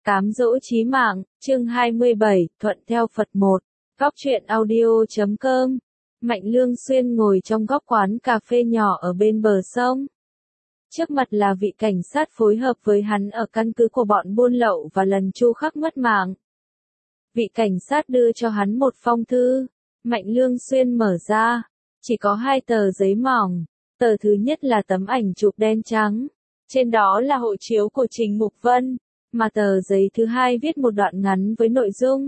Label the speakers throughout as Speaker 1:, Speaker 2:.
Speaker 1: Cám dỗ chí mạng, chương 27, thuận theo Phật 1. Góc truyện audio.com. Mạnh Lương Xuyên ngồi trong góc quán cà phê nhỏ ở bên bờ sông. Trước mặt là vị cảnh sát phối hợp với hắn ở căn cứ của bọn buôn lậu và lần Chu Khắc mất mạng. Vị cảnh sát đưa cho hắn một phong thư. Mạnh Lương Xuyên mở ra. Chỉ có 2 tờ giấy mỏng. Tờ thứ nhất là tấm ảnh chụp đen trắng. Trên đó là hộ chiếu của Trình Mục Vân. Mà tờ giấy thứ hai viết một đoạn ngắn với nội dung.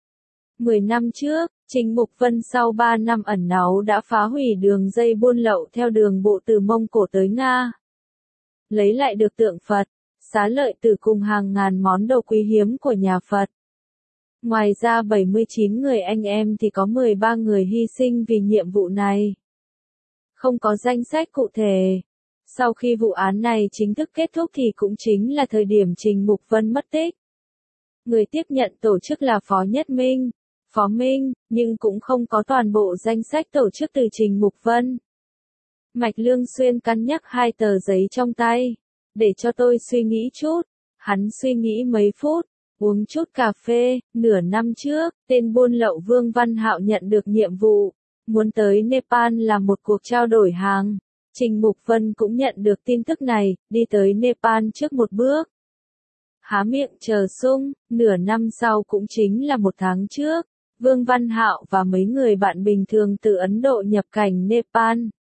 Speaker 1: 10 năm trước, Trình Mục Vân sau 3 năm ẩn náu đã phá hủy đường dây buôn lậu theo đường bộ từ Mông Cổ tới Nga. Lấy lại được tượng Phật, xá lợi tử cùng hàng ngàn món đồ quý hiếm của nhà Phật. Ngoài ra 79 người anh em thì có 13 người hy sinh vì nhiệm vụ này. Không có danh sách cụ thể. Sau khi vụ án này chính thức kết thúc thì cũng chính là thời điểm Trình Mục Vân mất tích. Người tiếp nhận tổ chức là Phó Nhất Minh, Phó Minh, nhưng cũng không có toàn bộ danh sách tổ chức từ Trình Mục Vân. Mạch Lương Xuyên cân nhắc 2 tờ giấy trong tay. Để cho tôi suy nghĩ chút. Hắn suy nghĩ mấy phút, uống chút cà phê. Nửa năm trước, tên buôn lậu Vương Văn Hạo nhận được nhiệm vụ, muốn tới Nepal làm một cuộc trao đổi hàng. Trình Mục Vân cũng nhận được tin tức này, đi tới Nepal trước một bước. Há miệng chờ sung, nửa năm sau cũng chính là 1 tháng trước, Vương Văn Hạo và mấy người bạn bình thường từ Ấn Độ nhập cảnh Nepal.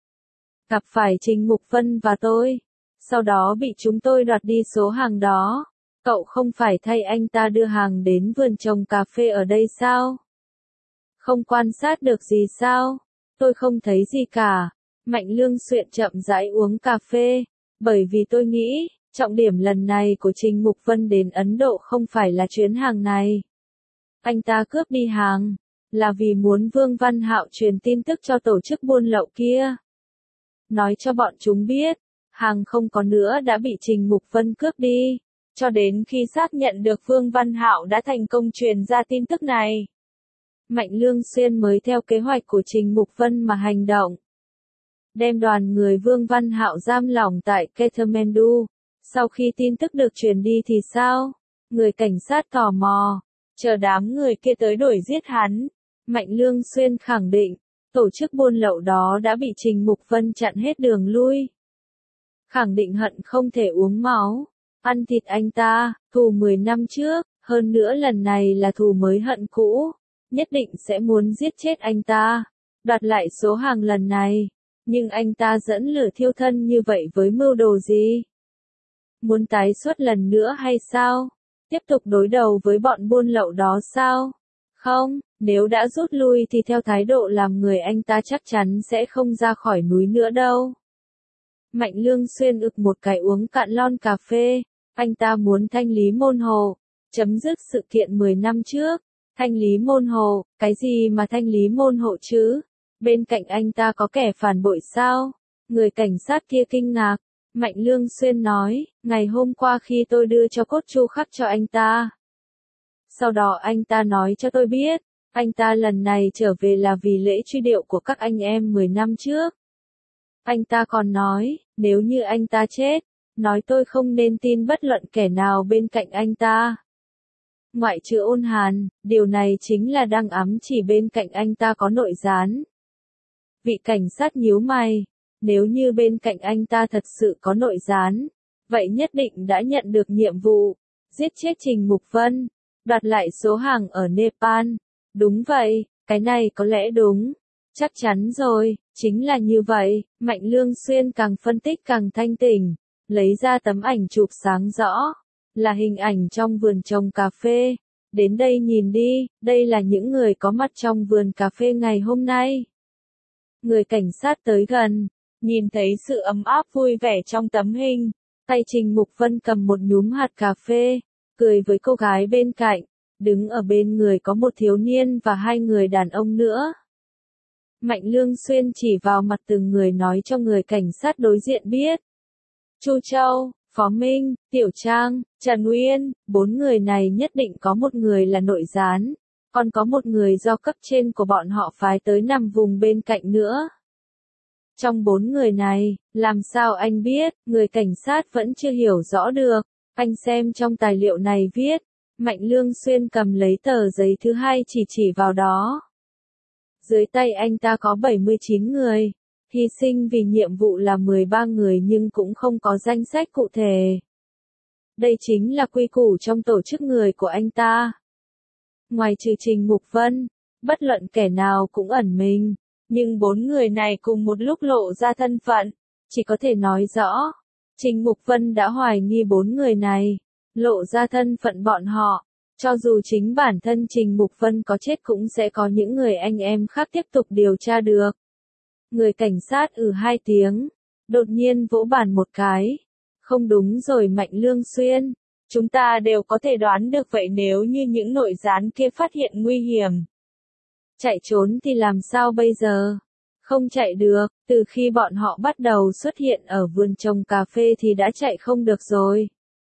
Speaker 1: Gặp phải Trình Mục Vân và tôi. Sau đó bị chúng tôi đoạt đi số hàng đó. Cậu không phải thay anh ta đưa hàng đến vườn trồng cà phê ở đây sao? Không quan sát được gì sao? Tôi không thấy gì cả. Mạnh Lương Xuyên chậm rãi uống cà phê, bởi vì tôi nghĩ, trọng điểm lần này của Trình Mục Vân đến Ấn Độ không phải là chuyến hàng này. Anh ta cướp đi hàng, là vì muốn Vương Văn Hạo truyền tin tức cho tổ chức buôn lậu kia. Nói cho bọn chúng biết, hàng không có nữa đã bị Trình Mục Vân cướp đi, cho đến khi xác nhận được Vương Văn Hạo đã thành công truyền ra tin tức này. Mạnh Lương Xuyên mới theo kế hoạch của Trình Mục Vân mà hành động. Đem đoàn người Vương Văn Hạo giam lỏng tại Kathmandu. Sau khi tin tức được truyền đi thì sao? Người cảnh sát tò mò, chờ đám người kia tới đuổi giết hắn. Mạnh Lương Xuyên khẳng định, tổ chức buôn lậu đó đã bị Trình Mục Vân chặn hết đường lui. Khẳng định hận không thể uống máu, ăn thịt anh ta, thù 10 năm trước, hơn nữa lần này là thù mới hận cũ. Nhất định sẽ muốn giết chết anh ta, đoạt lại số hàng lần này. Nhưng anh ta dẫn lửa thiêu thân như vậy với mưu đồ gì? Muốn tái xuất lần nữa hay sao? Tiếp tục đối đầu với bọn buôn lậu đó sao? Không, nếu đã rút lui thì theo thái độ làm người anh ta chắc chắn sẽ không ra khỏi núi nữa đâu. Mạnh Lương Xuyên ực một cái uống cạn lon cà phê. Anh ta muốn thanh lý môn hồ, chấm dứt sự kiện 10 năm trước. Thanh lý môn hồ, cái gì mà thanh lý môn hộ chứ? Bên cạnh anh ta có kẻ phản bội sao? Người cảnh sát kia kinh ngạc. Mạnh Lương Xuyên nói, ngày hôm qua khi tôi đưa cho cốt Chu Khắc cho anh ta. Sau đó anh ta nói cho tôi biết, anh ta lần này trở về là vì lễ truy điệu của các anh em 10 năm trước. Anh ta còn nói, nếu như anh ta chết, nói tôi không nên tin bất luận kẻ nào bên cạnh anh ta. Ngoại trừ Ôn Hàn, điều này chính là đang ám chỉ bên cạnh anh ta có nội gián. Vị cảnh sát nhíu mày, nếu như bên cạnh anh ta thật sự có nội gián, vậy nhất định đã nhận được nhiệm vụ, giết chết Trình Mục Vân, đoạt lại số hàng ở Nepal. Đúng vậy, cái này có lẽ đúng. Chắc chắn rồi, chính là như vậy. Mạnh Lương Xuyên càng phân tích càng thanh tỉnh, lấy ra tấm ảnh chụp sáng rõ, là hình ảnh trong vườn trồng cà phê. Đến đây nhìn đi, đây là những người có mặt trong vườn cà phê ngày hôm nay. Người cảnh sát tới gần, nhìn thấy sự ấm áp vui vẻ trong tấm hình. Tay Trình Mục Vân cầm một nhúm hạt cà phê, cười với cô gái bên cạnh. Đứng ở bên người có một thiếu niên và 2 người đàn ông nữa. Mạnh Lương Xuyên chỉ vào mặt từng người nói cho người cảnh sát đối diện biết. Chu Châu, Phó Minh, Tiểu Trang, Trần Uyên, 4 người này nhất định có một người là nội gián, còn có một người do cấp trên của bọn họ phái tới nằm vùng bên cạnh nữa. Trong 4 người này, làm sao anh biết, người cảnh sát vẫn chưa hiểu rõ được. Anh xem trong tài liệu này viết, Mạnh Lương Xuyên cầm lấy tờ giấy thứ hai chỉ vào đó. Dưới tay anh ta có 79 người, hy sinh vì nhiệm vụ là 13 người nhưng cũng không có danh sách cụ thể. Đây chính là quy củ trong tổ chức người của anh ta. Ngoài trừ Trình Mục Vân, bất luận kẻ nào cũng ẩn mình, nhưng 4 người này cùng một lúc lộ ra thân phận, chỉ có thể nói rõ, Trình Mục Vân đã hoài nghi 4 người này, lộ ra thân phận bọn họ. Cho dù chính bản thân Trình Mục Vân có chết cũng sẽ có những người anh em khác tiếp tục điều tra được. Người cảnh sát hai tiếng, đột nhiên vỗ bàn một cái. Không đúng rồi Mạnh Lương Xuyên, chúng ta đều có thể đoán được vậy nếu như những nội gián kia phát hiện nguy hiểm. Chạy trốn thì làm sao bây giờ? Không chạy được, từ khi bọn họ bắt đầu xuất hiện ở vườn trồng cà phê thì đã chạy không được rồi.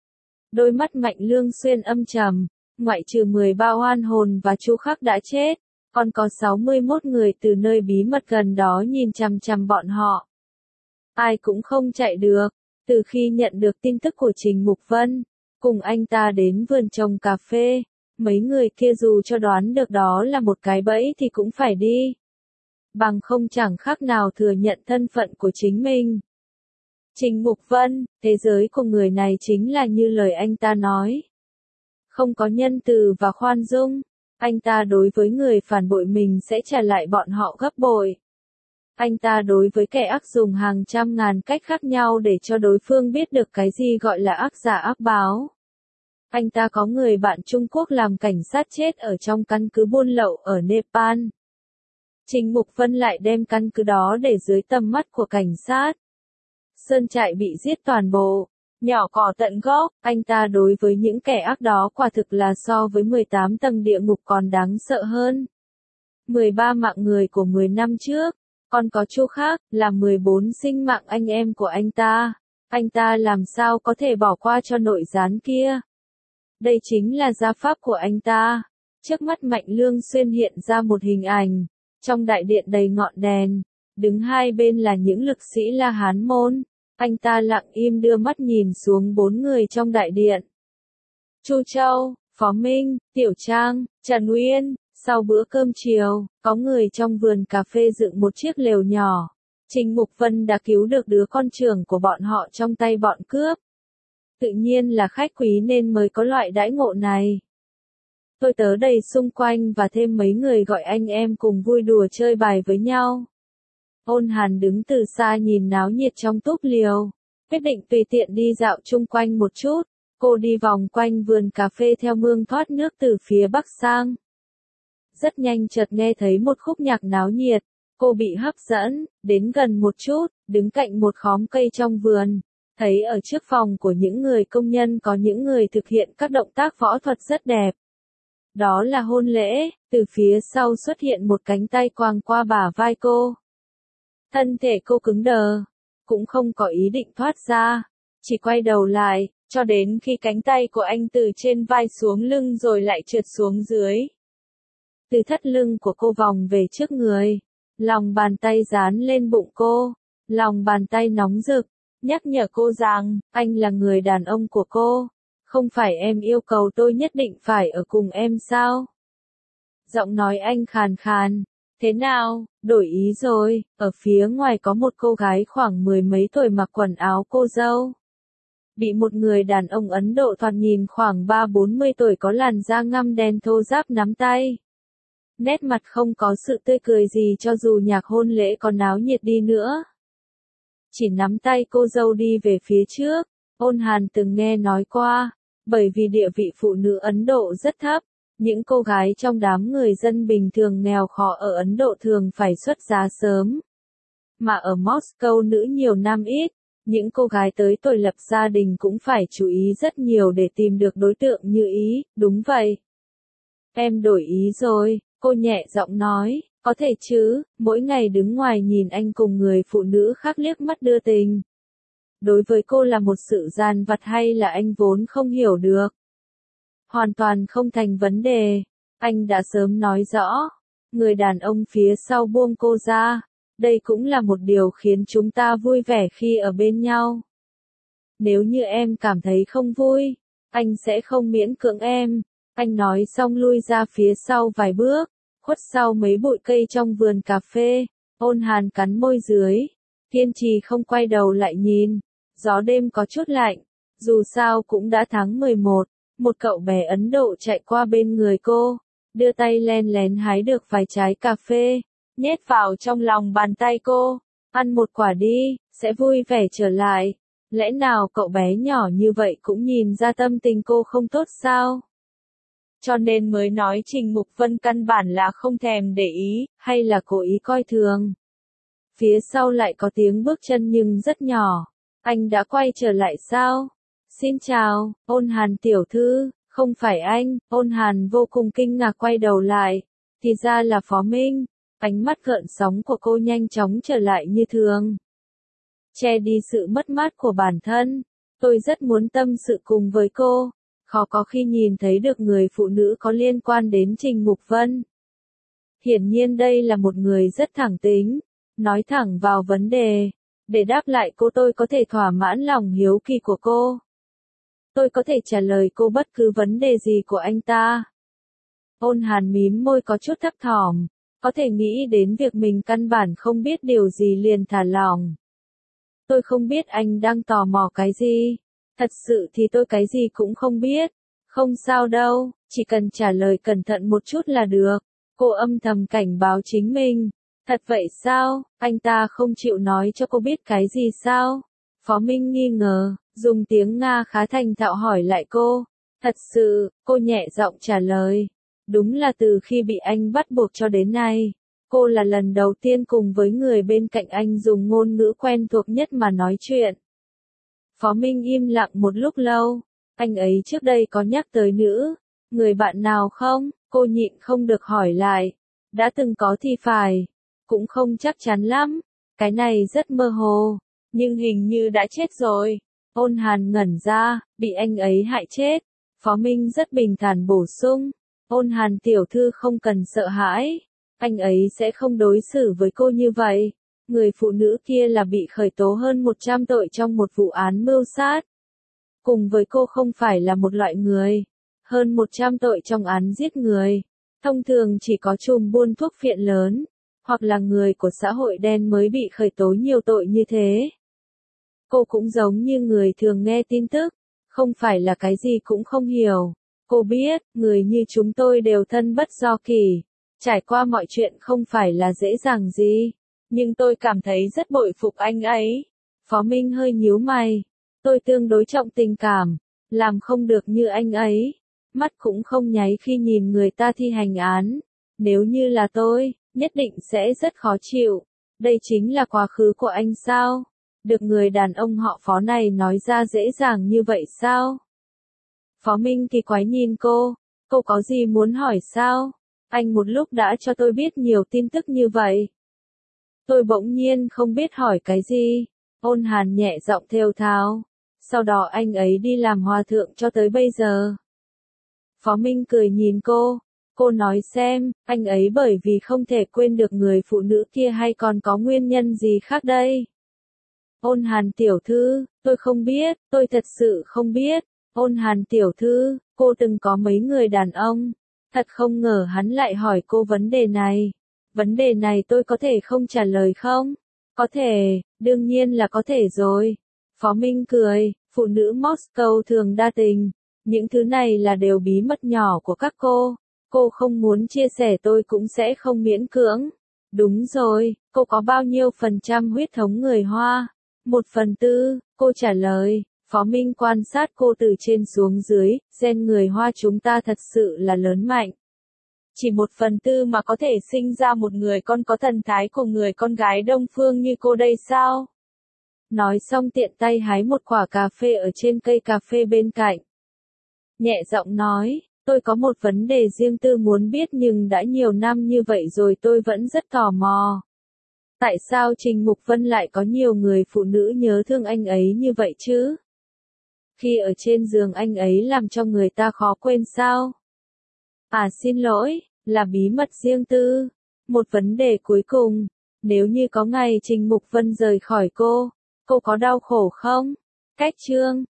Speaker 1: Đôi mắt Mạnh Lương Xuyên âm trầm, ngoại trừ 13 oan hồn và Chu Khắc đã chết, còn có 61 người từ nơi bí mật gần đó nhìn chằm chằm bọn họ. Ai cũng không chạy được, từ khi nhận được tin tức của Trình Mục Vân, cùng anh ta đến vườn trồng cà phê, mấy người kia dù cho đoán được đó là một cái bẫy thì cũng phải đi. Bằng không chẳng khác nào thừa nhận thân phận của chính mình. Trình Mục Vân, thế giới của người này chính là như lời anh ta nói. Không có nhân từ và khoan dung, anh ta đối với người phản bội mình sẽ trả lại bọn họ gấp bội. Anh ta đối với kẻ ác dùng hàng trăm ngàn cách khác nhau để cho đối phương biết được cái gì gọi là ác giả ác báo. Anh ta có người bạn Trung Quốc làm cảnh sát chết ở trong căn cứ buôn lậu ở Nepal. Trình Mục Vân lại đem căn cứ đó để dưới tầm mắt của cảnh sát. Sơn trại bị giết toàn bộ, nhỏ cỏ tận gốc, anh ta đối với những kẻ ác đó quả thực là so với 18 tầng địa ngục còn đáng sợ hơn. 13 mạng người của 10 năm trước, còn có Chu Khắc, là 14 sinh mạng anh em của anh ta làm sao có thể bỏ qua cho nội gián kia. Đây chính là gia pháp của anh ta. Trước mắt Mạnh Lương Xuyên hiện ra một hình ảnh, trong đại điện đầy ngọn đèn, đứng hai bên là những lực sĩ La Hán môn. Anh ta lặng im đưa mắt nhìn xuống 4 người trong đại điện. Chu Châu, Phó Minh, Tiểu Trang, Trần Uyên. Sau bữa cơm chiều, có người trong vườn cà phê dựng một chiếc lều nhỏ. Trình Mục Vân đã cứu được đứa con trưởng của bọn họ trong tay bọn cướp. Tự nhiên là khách quý nên mới có loại đãi ngộ này. Tôi tớ đầy xung quanh và thêm mấy người gọi anh em cùng vui đùa chơi bài với nhau. Ôn Hàn đứng từ xa nhìn náo nhiệt trong túp liều, quyết định tùy tiện đi dạo chung quanh một chút. Cô đi vòng quanh vườn cà phê theo mương thoát nước từ phía bắc sang. Rất nhanh chợt nghe thấy một khúc nhạc náo nhiệt, cô bị hấp dẫn, đến gần một chút, đứng cạnh một khóm cây trong vườn, thấy ở trước phòng của những người công nhân có những người thực hiện các động tác võ thuật rất đẹp. Đó là hôn lễ, từ phía sau xuất hiện một cánh tay quàng qua bả vai cô. Thân thể cô cứng đờ, cũng không có ý định thoát ra, chỉ quay đầu lại, cho đến khi cánh tay của anh từ trên vai xuống lưng rồi lại trượt xuống dưới. Từ thắt lưng của cô vòng về trước người, lòng bàn tay dán lên bụng cô, lòng bàn tay nóng rực, nhắc nhở cô rằng, anh là người đàn ông của cô, không phải em yêu cầu tôi nhất định phải ở cùng em sao? Giọng nói anh khàn khàn, thế nào, đổi ý rồi, ở phía ngoài có một cô gái khoảng 10 mấy tuổi mặc quần áo cô dâu. Bị một người đàn ông Ấn Độ thoạt nhìn khoảng 3-40 tuổi có làn da ngăm đen thô ráp nắm tay. Nét mặt không có sự tươi cười gì cho dù nhạc hôn lễ có náo nhiệt đi nữa. Chỉ nắm tay cô dâu đi về phía trước. Ôn Hàn từng nghe nói qua, bởi vì địa vị phụ nữ Ấn Độ rất thấp, những cô gái trong đám người dân bình thường nghèo khó ở Ấn Độ thường phải xuất giá sớm. Mà ở Moscow nữ nhiều nam ít, những cô gái tới tuổi lập gia đình cũng phải chú ý rất nhiều để tìm được đối tượng như ý, đúng vậy. Em đổi ý rồi, cô nhẹ giọng nói, có thể chứ, mỗi ngày đứng ngoài nhìn anh cùng người phụ nữ khác liếc mắt đưa tình. Đối với cô là một sự gian vặt hay là anh vốn không hiểu được? Hoàn toàn không thành vấn đề, anh đã sớm nói rõ. Người đàn ông phía sau buông cô ra, đây cũng là một điều khiến chúng ta vui vẻ khi ở bên nhau. Nếu như em cảm thấy không vui, anh sẽ không miễn cưỡng em. Anh nói xong lui ra phía sau vài bước, khuất sau mấy bụi cây trong vườn cà phê. Ôn Hàn cắn môi dưới, kiên trì không quay đầu lại nhìn. Gió đêm có chút lạnh, dù sao cũng đã tháng 11. Một cậu bé Ấn Độ chạy qua bên người cô, đưa tay len lén hái được vài trái cà phê, nhét vào trong lòng bàn tay cô. Ăn một quả đi, sẽ vui vẻ trở lại. Lẽ nào cậu bé nhỏ như vậy cũng nhìn ra tâm tình cô không tốt sao? Cho nên mới nói Trình Mục Vân căn bản là không thèm để ý, hay là cố ý coi thường. Phía sau lại có tiếng bước chân nhưng rất nhỏ. Anh đã quay trở lại sao? Xin chào, Ôn Hàn tiểu thư, không phải anh. Ôn Hàn vô cùng kinh ngạc quay đầu lại. Thì ra là Phó Minh. Ánh mắt gợn sóng của cô nhanh chóng trở lại như thường. Che đi sự mất mát của bản thân. Tôi rất muốn tâm sự cùng với cô. Khó có khi nhìn thấy được người phụ nữ có liên quan đến Trình Mục Vân. Hiển nhiên đây là một người rất thẳng tính, nói thẳng vào vấn đề. Để đáp lại cô, tôi có thể thỏa mãn lòng hiếu kỳ của cô. Tôi có thể trả lời cô bất cứ vấn đề gì của anh ta. Ôn Hàn mím môi có chút thấp thỏm, có thể nghĩ đến việc mình căn bản không biết điều gì liền thả lỏng. Tôi không biết anh đang tò mò cái gì. Thật sự thì tôi cái gì cũng không biết. Không sao đâu, chỉ cần trả lời cẩn thận một chút là được. Cô âm thầm cảnh báo chính mình. Thật vậy sao, anh ta không chịu nói cho cô biết cái gì sao? Phó Minh nghi ngờ, dùng tiếng Nga khá thành thạo hỏi lại cô. Thật sự, cô nhẹ giọng trả lời. Đúng là từ khi bị anh bắt buộc cho đến nay, cô là lần đầu tiên cùng với người bên cạnh anh dùng ngôn ngữ quen thuộc nhất mà nói chuyện. Phó Minh im lặng một lúc lâu. Anh ấy trước đây có nhắc tới người bạn nào không? Cô nhịn không được hỏi lại. Đã từng có thì phải. Cũng không chắc chắn lắm. Cái này rất mơ hồ. Nhưng hình như đã chết rồi. Ôn Hàn ngẩn ra, bị anh ấy hại chết. Phó Minh rất bình thản bổ sung. Ôn Hàn tiểu thư không cần sợ hãi. Anh ấy sẽ không đối xử với cô như vậy. Người phụ nữ kia là bị khởi tố hơn 100 tội trong một vụ án mưu sát. Cùng với cô không phải là một loại người. Hơn 100 tội trong án giết người. Thông thường chỉ có trùm buôn thuốc phiện lớn, hoặc là người của xã hội đen mới bị khởi tố nhiều tội như thế. Cô cũng giống như người thường nghe tin tức, không phải là cái gì cũng không hiểu. Cô biết, người như chúng tôi đều thân bất do kỷ. Trải qua mọi chuyện không phải là dễ dàng gì. Nhưng tôi cảm thấy rất bội phục anh ấy. Phó Minh hơi nhíu mày. Tôi tương đối trọng tình cảm, làm không được như anh ấy. Mắt cũng không nháy khi nhìn người ta thi hành án. Nếu như là tôi, nhất định sẽ rất khó chịu. Đây chính là quá khứ của anh sao? Được người đàn ông họ Phó này nói ra dễ dàng như vậy sao? Phó Minh kỳ quái nhìn cô có gì muốn hỏi sao? Anh một lúc đã cho tôi biết nhiều tin tức như vậy. Tôi bỗng nhiên không biết hỏi cái gì. Ôn Hàn nhẹ giọng thều thào. Sau đó anh ấy đi làm hòa thượng cho tới bây giờ. Phó Minh cười nhìn cô nói xem, anh ấy bởi vì không thể quên được người phụ nữ kia hay còn có nguyên nhân gì khác đây? Ôn Hàn tiểu thư, tôi không biết, tôi thật sự không biết. Ôn Hàn tiểu thư, cô từng có mấy người đàn ông. Thật không ngờ hắn lại hỏi cô vấn đề này. Vấn đề này tôi có thể không trả lời không? Có thể, đương nhiên là có thể rồi. Phó Minh cười, phụ nữ Moscow thường đa tình. Những thứ này là đều bí mật nhỏ của các cô. Cô không muốn chia sẻ tôi cũng sẽ không miễn cưỡng. Đúng rồi, cô có bao nhiêu % huyết thống người Hoa? 1/4, cô trả lời. Phó Minh quan sát cô từ trên xuống dưới, gen người Hoa chúng ta thật sự là lớn mạnh. Chỉ 1/4 mà có thể sinh ra một người con có thần thái của người con gái Đông Phương như cô đây sao? Nói xong tiện tay hái một quả cà phê ở trên cây cà phê bên cạnh. Nhẹ giọng nói, tôi có một vấn đề riêng tư muốn biết nhưng đã nhiều năm như vậy rồi tôi vẫn rất tò mò. Tại sao Trình Mục Vân lại có nhiều người phụ nữ nhớ thương anh ấy như vậy chứ? Khi ở trên giường anh ấy làm cho người ta khó quên sao? À xin lỗi, là bí mật riêng tư. Một vấn đề cuối cùng, nếu như có ngày Trình Mục Vân rời khỏi cô có đau khổ không? Cách chương